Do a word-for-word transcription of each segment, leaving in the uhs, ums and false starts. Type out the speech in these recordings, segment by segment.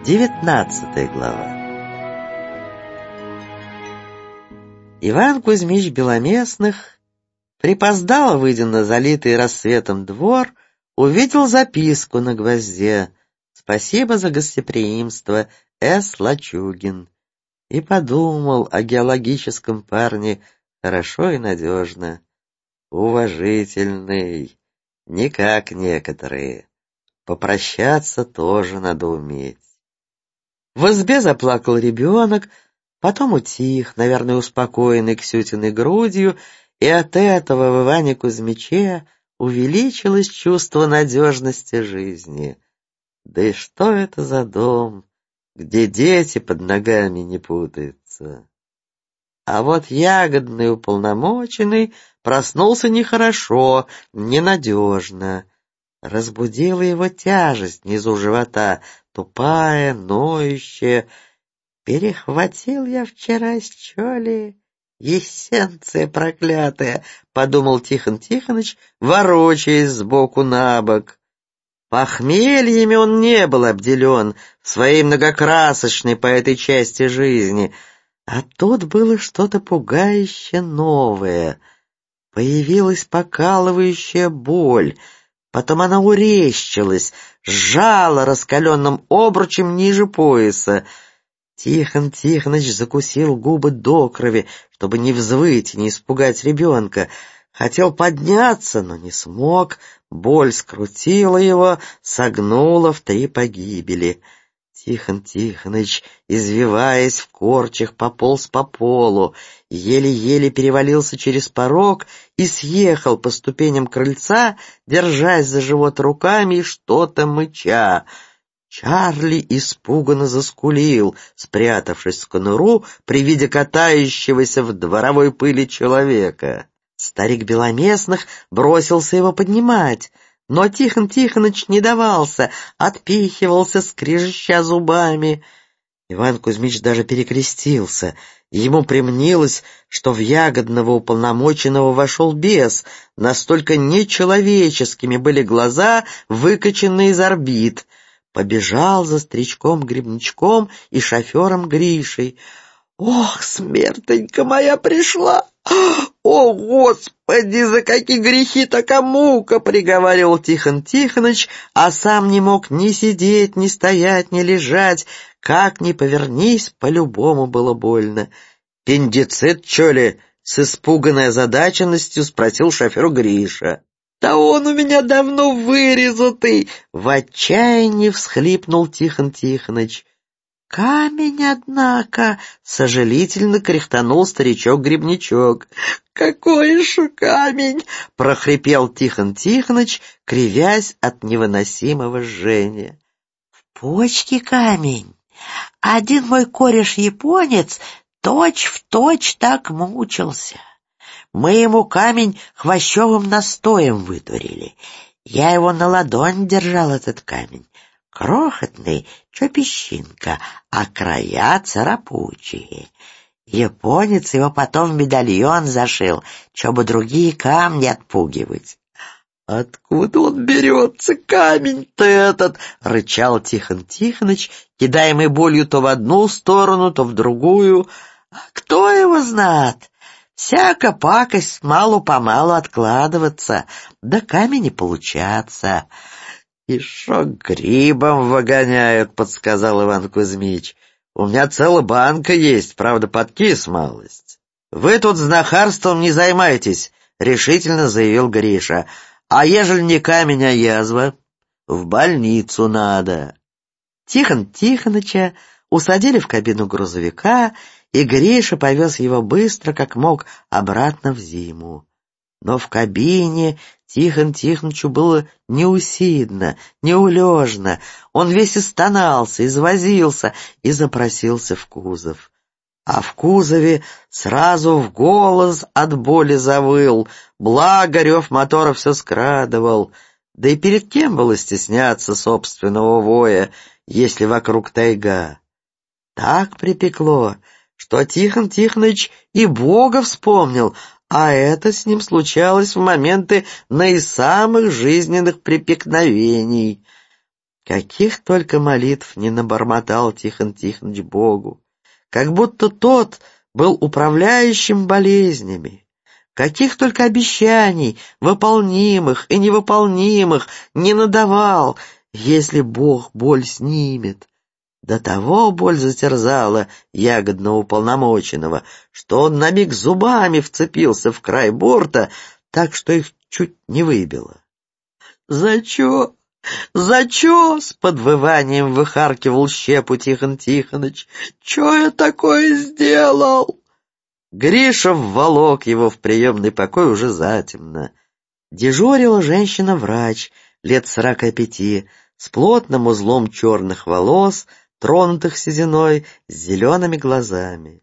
Девятнадцатая глава. Иван Кузьмич Беломестных, припоздало выйдя на залитый рассветом двор, увидел записку на гвозде: «Спасибо за гостеприимство, С. Лачугин», и подумал о геологическом парне хорошо и надежно. Уважительный, не как некоторые. Попрощаться тоже надо уметь. В избе заплакал ребенок, потом утих, наверное, успокоенный Ксютиной грудью, и от этого в Иване Кузьмиче увеличилось чувство надежности жизни. Да и что это за дом, где дети под ногами не путаются? А вот ягодный уполномоченный проснулся нехорошо, ненадежно. Разбудила его тяжесть внизу живота, тупая, ноющая. «Перехватил я вчера, что ли? Эссенция проклятая!» — подумал Тихон Тихоныч, ворочаясь сбоку на бок. Похмельями он не был обделен в своей многокрасочной по этой части жизни, а тут было что-то пугающе новое. Появилась покалывающая боль, потом она урезчилась, сжала раскаленным обручем ниже пояса. Тихон Тихоныч закусил губы до крови, чтобы не взвыть и не испугать ребенка. Хотел подняться, но не смог. Боль скрутила его, согнула в три погибели. Тихон Тихоныч, извиваясь в корчах, пополз по полу, еле-еле перевалился через порог и съехал по ступеням крыльца, держась за живот руками и что-то мыча. Чарли испуганно заскулил, спрятавшись в конуру при виде катающегося в дворовой пыли человека. Старик Беломестных бросился его поднимать, но Тихон Тихоныч не давался, отпихивался, скрежеща зубами. Иван Кузьмич даже перекрестился. Ему примнилось, что в ягодного уполномоченного вошел бес, настолько нечеловеческими были глаза, выкачанные из орбит. Побежал за старичком-грибничком и шофером Гришей. «Ох, смертенька моя пришла! О, Господи, за какие грехи такая мука!» — приговаривал Тихон Тихоныч, а сам не мог ни сидеть, ни стоять, ни лежать. Как ни повернись, по-любому было больно. «Пендицит, чё ли?» — с испуганной озадаченностью спросил шофер Гриша. «Да он у меня давно вырезатый!» — в отчаянии всхлипнул Тихон Тихоныч. «Камень, однако!» — сожалительно кряхтанул старичок-грибничок. «Какой же камень!» — прохрипел Тихон Тихоныч, кривясь от невыносимого жжения. «В почке камень. Один мой кореш-японец точь-в-точь так мучился. Мы ему камень хвощевым настоем вытурили. Я его на ладонь держал, этот камень. Крохотный, чё песчинка, а края царапучие. Японец его потом в медальон зашил, чтобы другие камни отпугивать». «Откуда он берется, камень-то этот?» — рычал Тихон Тихоныч, кидаемый болью то в одну сторону, то в другую. «А кто его знает? Всяка пакость малу-помалу откладываться, да камень и получаться». «И шо грибом выгоняют», — подсказал Иван Кузьмич. «У меня целая банка есть, правда, подкис малость». «Вы тут знахарством не займайтесь», — решительно заявил Гриша. «А ежели не камень, а язва? В больницу надо». Тихон Тихоныча усадили в кабину грузовика, и Гриша повез его быстро, как мог, обратно в зиму. Но в кабине Тихон Тихонычу было неусидно, неулежно. Он весь истонался, извозился и запросился в кузов. А в кузове сразу в голос от боли завыл, благо рев мотора все скрадывал. Да и перед кем было стесняться собственного воя, если вокруг тайга? Так припекло, что Тихон Тихоныч и Бога вспомнил, а это с ним случалось в моменты наисамых жизненных припекновений. Каких только молитв не набормотал Тихон Тихоныч Богу, как будто тот был управляющим болезнями. Каких только обещаний, выполнимых и невыполнимых, не надавал, если Бог боль снимет. До того боль затерзала ягодного уполномоченного, что он на миг зубами вцепился в край борта, так что их чуть не выбило. «За чё? За чё?» — с подвыванием выхаркивал щепу Тихон Тихоныч. «Чё я такое сделал?» Гриша вволок его в приемный покой уже затемно. Дежурила женщина-врач лет сорока пяти, с плотным узлом черных волос, тронутых сединой, с зелеными глазами.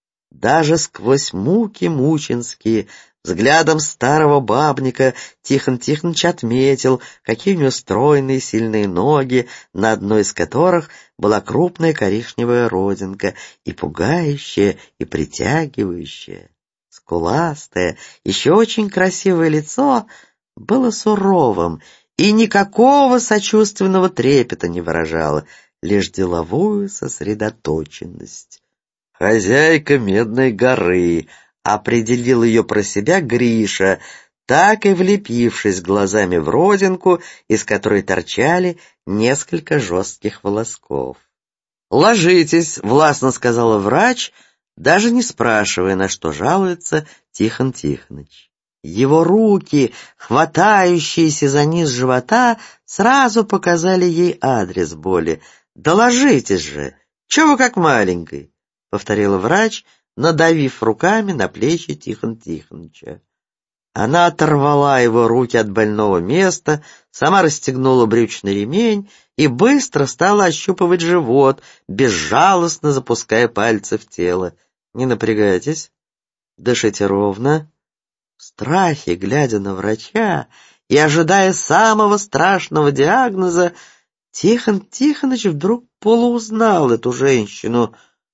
Даже сквозь муки мученские, взглядом старого бабника Тихон Тихоныч отметил, какие у него стройные сильные ноги, на одной из которых была крупная коричневая родинка, и пугающая, и притягивающая. Скуластое, еще очень красивое лицо было суровым, и никакого сочувственного трепета не выражало, лишь деловую сосредоточенность. «Хозяйка Медной горы», — определил ее про себя Гриша, так и влепившись глазами в родинку, из которой торчали несколько жестких волосков. «Ложитесь», — властно сказала врач, даже не спрашивая, на что жалуется Тихон Тихоныч. Его руки, хватающиеся за низ живота, сразу показали ей адрес боли. «Да ложитесь же! Чего вы как маленькой?» — повторила врач, надавив руками на плечи Тихона Тихоныча. Она оторвала его руки от больного места, сама расстегнула брючный ремень и быстро стала ощупывать живот, безжалостно запуская пальцы в тело. «Не напрягайтесь, дышите ровно». В страхе, глядя на врача и ожидая самого страшного диагноза, Тихон Тихоныч вдруг полуузнал эту женщину.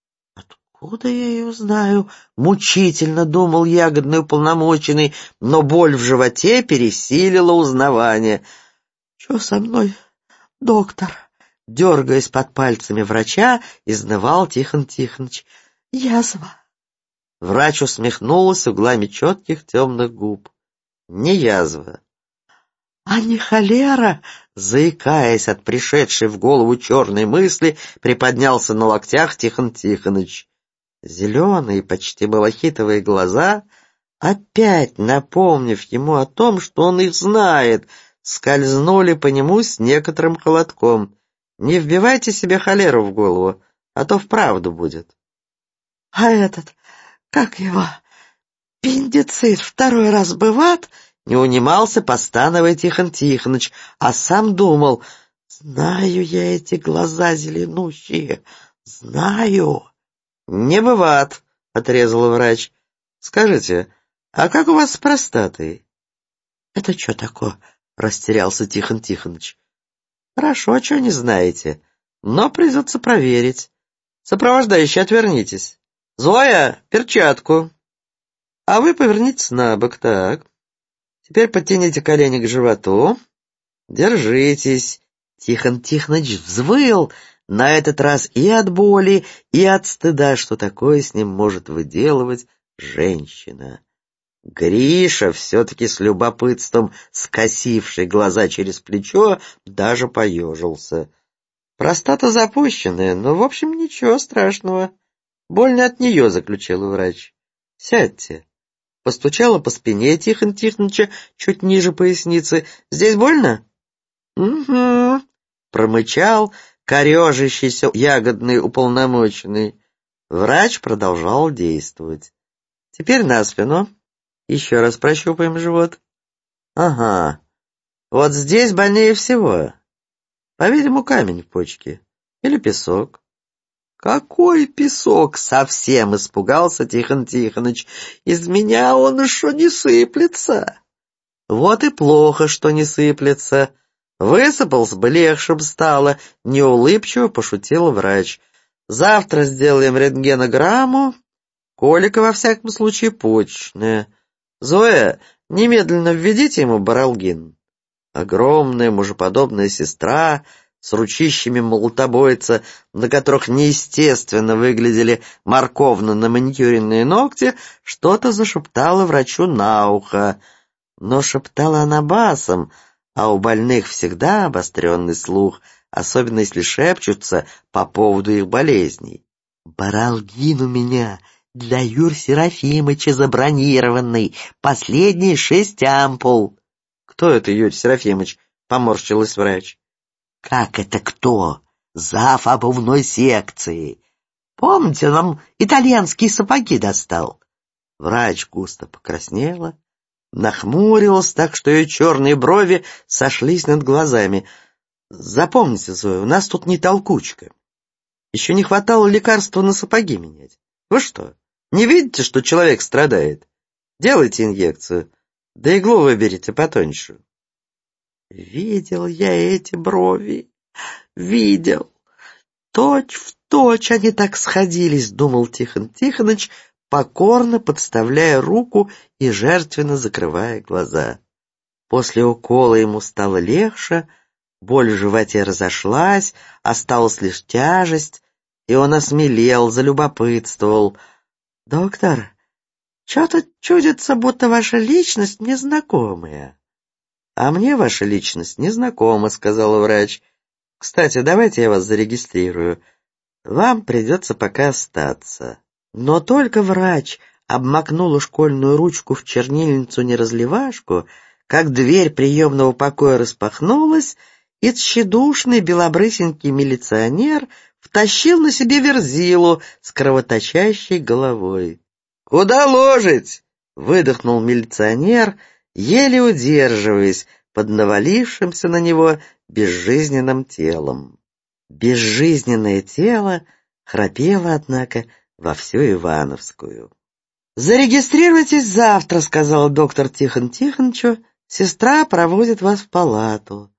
«Откуда я ее знаю?» — мучительно думал ягодный уполномоченный, но боль в животе пересилила узнавание. «Что со мной, доктор?» — дергаясь под пальцами врача, изнывал Тихон Тихоныч. «Язва». Врач усмехнулся углами четких темных губ. «Не язва». «А не холера?» — заикаясь от пришедшей в голову черной мысли, приподнялся на локтях Тихон Тихоныч. Зеленые, почти малахитовые глаза, опять напомнив ему о том, что он их знает, скользнули по нему с некоторым холодком. «Не вбивайте себе холеру в голову, а то вправду будет». «А этот, как его, аппендицит второй раз бывает?» — не унимался, постановая Тихон Тихоныч, а сам думал: «Знаю я эти глаза зеленущие, знаю». «Не бывает», — отрезал врач. «Скажите, а как у вас с простатой?» «Это что такое?» — растерялся Тихон Тихоныч. «Хорошо, что не знаете, но придется проверить. Сопровождающий, отвернитесь. Зоя, перчатку. А вы повернитесь на бок, так. Теперь подтяните колени к животу. Держитесь». Тихон Тихоныч взвыл, на этот раз и от боли, и от стыда, что такое с ним может выделывать женщина. Гриша, все-таки с любопытством скосивший глаза через плечо, даже поежился. «Простата запущенная, но, в общем, ничего страшного. Больно от нее», — заключил врач. «Сядьте». Постучала по спине Тихон Тихоныча чуть ниже поясницы. «Здесь больно?» «Угу», — промычал корежащийся ягодный уполномоченный. Врач продолжал действовать. «Теперь на спину. Еще раз прощупаем живот. Ага, вот здесь больнее всего. По-видимому, камень в почке. Или песок». «Какой песок?» — совсем испугался Тихон Тихоныч. «Из меня он еще не сыплется». «Вот и плохо, что не сыплется. Высыпался бы, легче бы стало», — неулыбчиво пошутил врач. «Завтра сделаем рентгенограмму. Колика, во всяком случае, почечная. Зоя, немедленно введите ему баралгин». Огромная мужеподобная сестра с ручищами молотобойца, на которых неестественно выглядели морковно-наманикюренные ногти, что-то зашептала врачу на ухо. Но шептала она басом, а у больных всегда обостренный слух, особенно если шепчутся по поводу их болезней. «Баралгин у меня для Юрия Серафимыча забронированный, последние шесть ампул». «Кто это, Юрий Серафимыч?» — поморщилась врач. «Как это кто? Зав. Обувной секции. Помните, нам итальянские сапоги достал?» Врач густо покраснела, нахмурилась так, что ее черные брови сошлись над глазами. «Запомните, Зоя, у нас тут не толкучка. Еще не хватало лекарства на сапоги менять. Вы что, не видите, что человек страдает? Делайте инъекцию, да иглу выберите потоньше». Видел я эти брови, видел. Точь в точь они так сходились, думал Тихон Тихоныч, покорно подставляя руку и жертвенно закрывая глаза. После укола ему стало легче, боль в животе разошлась, осталась лишь тяжесть, и он осмелел, залюбопытствовал. «Доктор, что-то чудится, будто ваша личность незнакомая». «А мне ваша личность незнакома», — сказала врач. «Кстати, давайте я вас зарегистрирую. Вам придется пока остаться». Но только врач обмакнула школьную ручку в чернильницу-неразливашку, как дверь приемного покоя распахнулась, и тщедушный белобрысенький милиционер втащил на себе Верзилу с кровоточащей головой. «Куда ложить?» — выдохнул милиционер, еле удерживаясь под навалившимся на него безжизненным телом. Безжизненное тело храпело, однако, во всю Ивановскую. «Зарегистрируйтесь завтра», — сказал доктор Тихон Тихонычу, «сестра проводит вас в палату».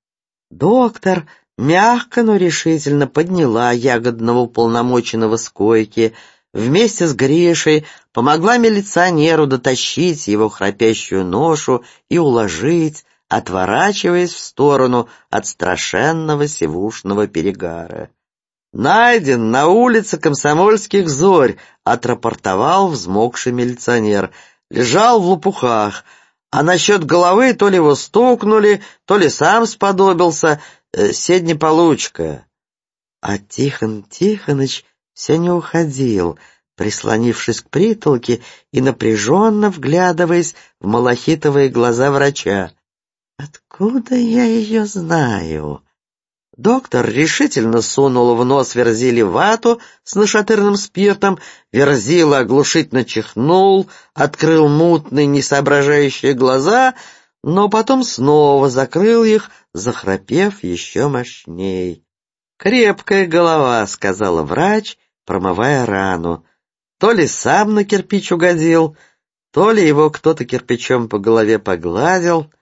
Доктор мягко, но решительно подняла ягодного уполномоченного с койки, вместе с Гришей помогла милиционеру дотащить его храпящую ношу и уложить, отворачиваясь в сторону от страшенного сивушного перегара. «Найден на улице Комсомольских зорь», — отрапортовал взмокший милиционер. «Лежал в лопухах, а насчет головы то ли его стукнули, то ли сам сподобился. Э, седни получка». А Тихон Тихоныч все не уходил, прислонившись к притолке и напряженно вглядываясь в малахитовые глаза врача. «Откуда я ее знаю?» Доктор решительно сунул в нос Верзиле вату с нашатырным спиртом, Верзила оглушительно чихнул, открыл мутные, несоображающие глаза, но потом снова закрыл их, захрапев еще мощней. «Крепкая голова», — сказала врач, промывая рану. То ли сам на кирпич угодил, то ли его кто-то кирпичом по голове погладил.